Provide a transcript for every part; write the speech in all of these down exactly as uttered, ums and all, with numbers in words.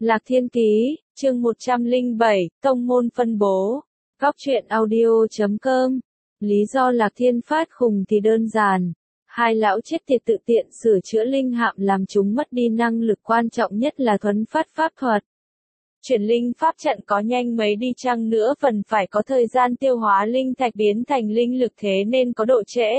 Lạc Thiên Ký, chương một trăm lẻ bảy, Tông môn phân bố. Góc truyện audio chấm com. Lý do Lạc Thiên phát khùng thì đơn giản. Hai lão chết tiệt tự tiện sửa chữa linh hạm làm chúng mất đi năng lực quan trọng nhất là thuấn phát pháp thuật. Chuyển linh pháp trận có nhanh mấy đi chăng nữa phần phải có thời gian tiêu hóa linh thạch biến thành linh lực thế nên có độ trễ.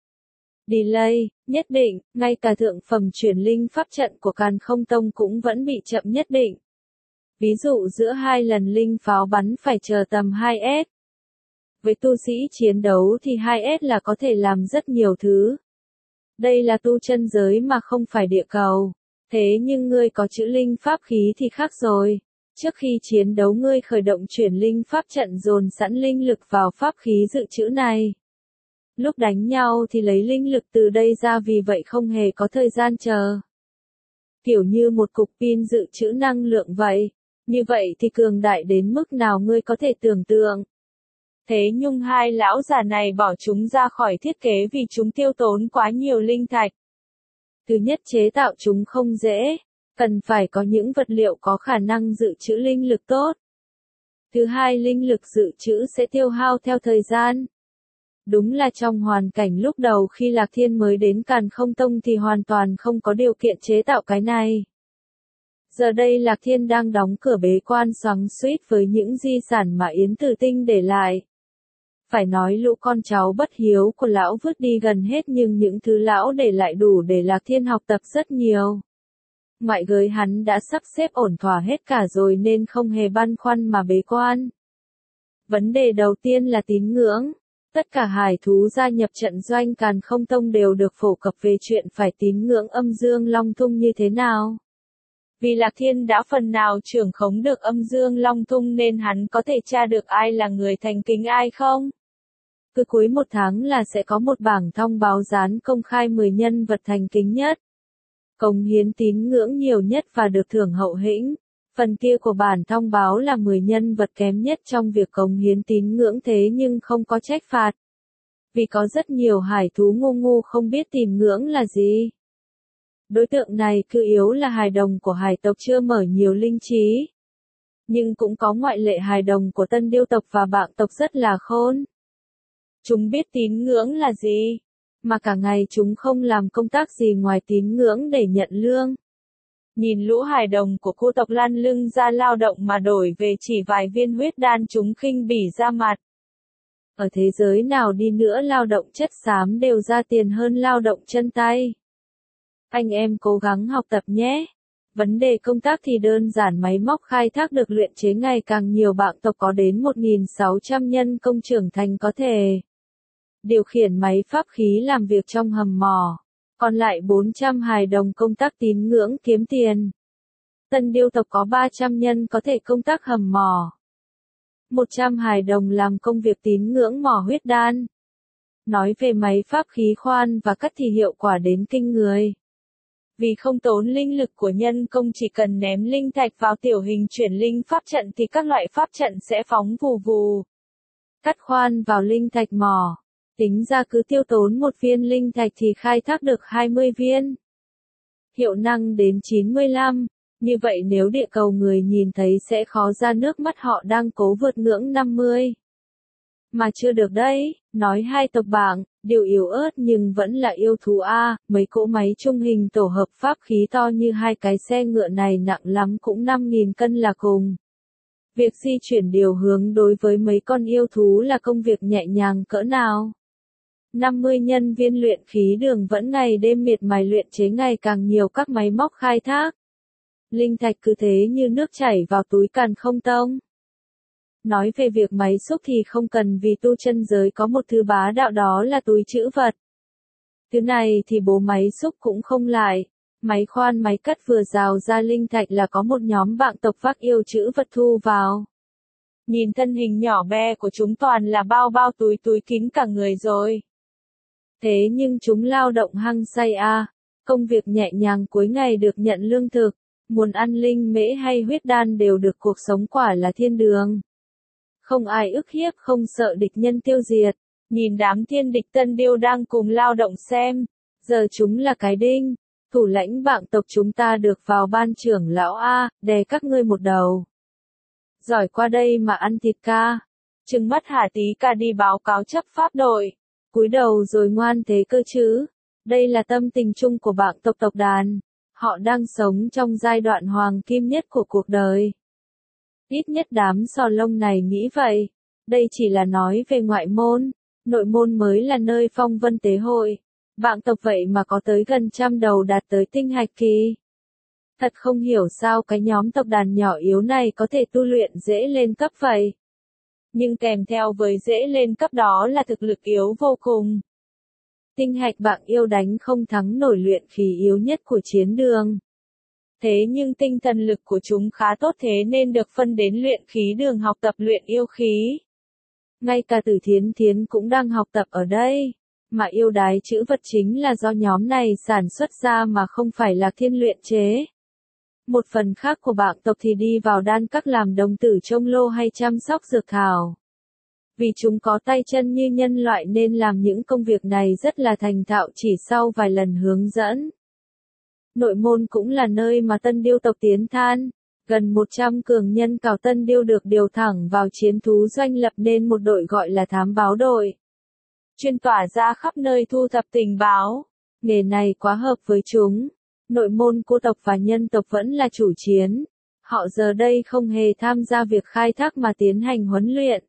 Delay, nhất định, ngay cả thượng phẩm chuyển linh pháp trận của Càn Không Tông cũng vẫn bị chậm nhất định. Ví dụ giữa hai lần linh pháo bắn phải chờ tầm hai S. Với tu sĩ chiến đấu thì hai S là có thể làm rất nhiều thứ. Đây là tu chân giới mà không phải địa cầu. Thế nhưng ngươi có chữ linh pháp khí thì khác rồi. Trước khi chiến đấu ngươi khởi động chuyển linh pháp trận dồn sẵn linh lực vào pháp khí dự trữ này. Lúc đánh nhau thì lấy linh lực từ đây ra vì vậy không hề có thời gian chờ. Kiểu như một cục pin dự trữ năng lượng vậy. Như vậy thì cường đại đến mức nào ngươi có thể tưởng tượng. Thế nhưng hai lão già này bỏ chúng ra khỏi thiết kế vì chúng tiêu tốn quá nhiều linh thạch. Thứ nhất chế tạo chúng không dễ, cần phải có những vật liệu có khả năng dự trữ linh lực tốt. Thứ hai linh lực dự trữ sẽ tiêu hao theo thời gian. Đúng là trong hoàn cảnh lúc đầu khi Lạc Thiên mới đến Càn Không Tông thì hoàn toàn không có điều kiện chế tạo cái này. Giờ đây Lạc Thiên đang đóng cửa bế quan xoắn xuýt với những di sản mà Yến Tử Tinh để lại. Phải nói lũ con cháu bất hiếu của lão vứt đi gần hết nhưng những thứ lão để lại đủ để Lạc Thiên học tập rất nhiều. Ngoại giới hắn đã sắp xếp ổn thỏa hết cả rồi nên không hề băn khoăn mà bế quan. Vấn đề đầu tiên là tín ngưỡng. Tất cả hải thú gia nhập trận doanh Càn Không Tông đều được phổ cập về chuyện phải tín ngưỡng âm dương long thung như thế nào. Vì Lạc Thiên đã phần nào trưởng khống được âm dương long thung nên hắn có thể tra được ai là người thành kính ai không. Cứ cuối một tháng là sẽ có một bảng thông báo dán công khai mười nhân vật thành kính nhất. Cống hiến tín ngưỡng nhiều nhất và được thưởng hậu hĩnh. Phần kia của bản thông báo là mười nhân vật kém nhất trong việc cống hiến tín ngưỡng thế nhưng không có trách phạt. Vì có rất nhiều hải thú ngu ngu không biết tín ngưỡng là gì. Đối tượng này cứ yếu là hài đồng của hải tộc chưa mở nhiều linh trí. Nhưng cũng có ngoại lệ hài đồng của tân điêu tộc và bạng tộc rất là khôn. Chúng biết tín ngưỡng là gì, mà cả ngày chúng không làm công tác gì ngoài tín ngưỡng để nhận lương. Nhìn lũ hài đồng của cô tộc lăn lưng ra lao động mà đổi về chỉ vài viên huyết đan chúng khinh bỉ ra mặt. Ở thế giới nào đi nữa lao động chất xám đều ra tiền hơn lao động chân tay. Anh em cố gắng học tập nhé. Vấn đề công tác thì đơn giản máy móc khai thác được luyện chế ngày càng nhiều bạng tộc có đến một nghìn sáu trăm nhân công trưởng thành có thể điều khiển máy pháp khí làm việc trong hầm mỏ. Còn lại bốn trăm hài đồng công tác tín ngưỡng kiếm tiền. Tân điêu tộc có ba trăm nhân có thể công tác hầm mỏ. một trăm hài đồng làm công việc tín ngưỡng mỏ huyết đan. Nói về máy pháp khí khoan và cắt thì hiệu quả đến kinh người. Vì không tốn linh lực của nhân công chỉ cần ném linh thạch vào tiểu hình chuyển linh pháp trận thì các loại pháp trận sẽ phóng vù vù. Cắt khoan vào linh thạch mỏ. Tính ra cứ tiêu tốn một viên linh thạch thì khai thác được hai mươi viên. Hiệu năng đến chín mươi lăm. Như vậy nếu địa cầu người nhìn thấy sẽ khó ra nước mắt họ đang cố vượt ngưỡng năm mươi. Mà chưa được đấy, nói hai tộc bảng, điều yếu ớt nhưng vẫn là yêu thú A, mấy cỗ máy trung hình tổ hợp pháp khí to như hai cái xe ngựa này nặng lắm cũng năm nghìn cân là cùng. Việc di chuyển điều hướng đối với mấy con yêu thú là công việc nhẹ nhàng cỡ nào. năm mươi nhân viên luyện khí đường vẫn ngày đêm miệt mài luyện chế ngày càng nhiều các máy móc khai thác. Linh thạch cứ thế như nước chảy vào túi Càn Không Tông. Nói về việc máy xúc thì không cần vì tu chân giới có một thứ bá đạo đó là túi trữ vật. Thứ này thì bố máy xúc cũng không lại. Máy khoan máy cắt vừa rào ra linh thạch là có một nhóm bạng tộc vác yêu trữ vật thu vào. Nhìn thân hình nhỏ bé của chúng toàn là bao bao túi túi kín cả người rồi. Thế nhưng chúng lao động hăng say a, công việc nhẹ nhàng cuối ngày được nhận lương thực, muốn ăn linh mễ hay huyết đan đều được cuộc sống quả là thiên đường. Không ai ức hiếp không sợ địch nhân tiêu diệt, nhìn đám thiên địch tân điêu đang cùng lao động xem, giờ chúng là cái đinh, Thủ lãnh bạng tộc chúng ta được vào ban trưởng lão A, đè các ngươi một đầu. Giỏi qua đây mà ăn thịt ca. Trừng mắt Hà Tý Ca đi báo cáo chấp pháp đội. Cúi đầu rồi ngoan thế cơ chứ. Đây là tâm tình chung của bạng tộc tộc đàn. Họ đang sống trong giai đoạn hoàng kim nhất của cuộc đời. Ít nhất đám sò lông này nghĩ vậy. Đây chỉ là nói về ngoại môn. Nội môn mới là nơi phong vân tế hội. Bạng tộc vậy mà có tới gần trăm đầu đạt tới tinh hạch kỳ. Thật không hiểu sao cái nhóm tộc đàn nhỏ yếu này có thể tu luyện dễ lên cấp vậy. Nhưng kèm theo với dễ lên cấp đó là thực lực yếu vô cùng. Tinh hạch bạng yêu đánh không thắng nổi luyện khí yếu nhất của chiến đường. Thế nhưng tinh thần lực của chúng khá tốt thế nên được phân đến luyện khí đường học tập luyện yêu khí. Ngay cả Tử Thiến Thiến cũng đang học tập ở đây. Mà yêu đái chữ vật chính là do nhóm này sản xuất ra mà không phải là thiên luyện chế. Một phần khác của bạng tộc thì đi vào đan các làm đồng tử trông lô hay chăm sóc dược thảo. Vì chúng có tay chân như nhân loại nên làm những công việc này rất là thành thạo chỉ sau vài lần hướng dẫn. Nội môn cũng là nơi mà Tân Điêu tộc tiến than. Gần một trăm cường nhân cào Tân Điêu được điều thẳng vào chiến thú doanh lập nên một đội gọi là thám báo đội. Chuyên tỏa ra khắp nơi thu thập tình báo. Nghề này quá hợp với chúng. Nội môn cô tộc và nhân tộc vẫn là chủ chiến. Họ giờ đây không hề tham gia việc khai thác mà tiến hành huấn luyện.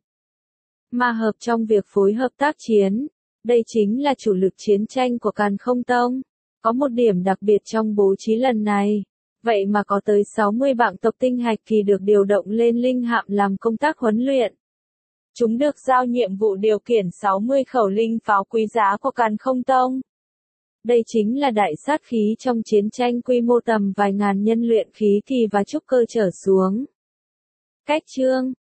Mà hợp trong việc phối hợp tác chiến. Đây chính là chủ lực chiến tranh của Càn Không Tông. Có một điểm đặc biệt trong bố trí lần này. Vậy mà có tới sáu mươi bạng tộc tinh hạch kỳ được điều động lên linh hạm làm công tác huấn luyện. Chúng được giao nhiệm vụ điều khiển sáu mươi khẩu linh pháo quý giá của Càn Không Tông. Đây chính là đại sát khí trong chiến tranh quy mô tầm vài ngàn nhân luyện khí kỳ và trúc cơ trở xuống. Cách chương